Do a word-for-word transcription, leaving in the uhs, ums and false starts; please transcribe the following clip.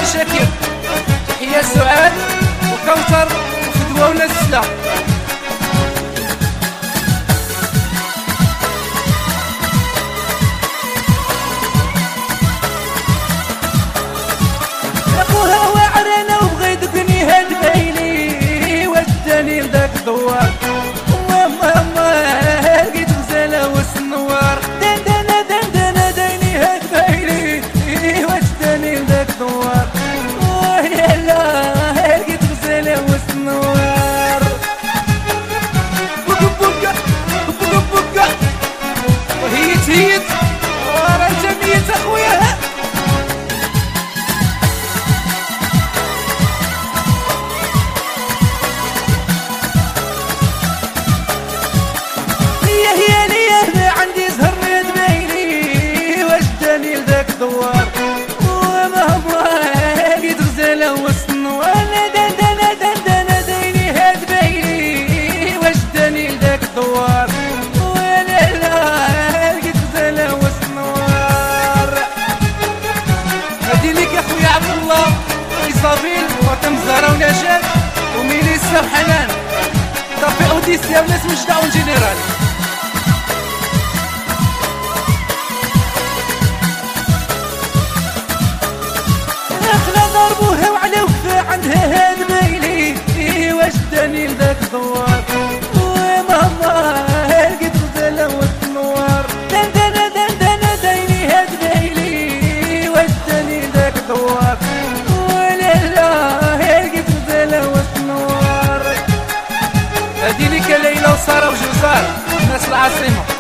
شاكر. تحية سعاد وكوثر وفدوى ونسلة. اخوها وعرانة وبغى يدقني هاد ليلي وداني لذاك الدوار. ماما ما لقيت غزالة وسط النوار. دندنة دندنة دايني هاد ليلي وداني لذاك الدوار. ويا لا لقيت غزالة وسط النوار. بقى بقى بقى بقى وهيت هيت ورا انت ميت اخويا. دوار ومهما لقيت غزالة وسط النوار. دندنة دندنة دايني هاد بايلي وجداني لذاك الدوار. ولا لا لقيت غزالة وسط النوار. هادي ليك يا خويا عبد الله وإيصابيل وفاطمة الزهراء ونجاة وميليسا وحنان. صافي اوديسيا وناس مجدة اون جينيرال. ضربوها وعلى وقفة عندها هاد ميلي وجداني لذاك الدوار. وماما لقيت غزالة وسط النوار. دندنة دندنة دايني هاد ميلي وجداني لذاك الدوار. ولا لا لقيت غزالة وسط النوار. هادي ليك ليلى وسارة وجوزار ناس العاصمة.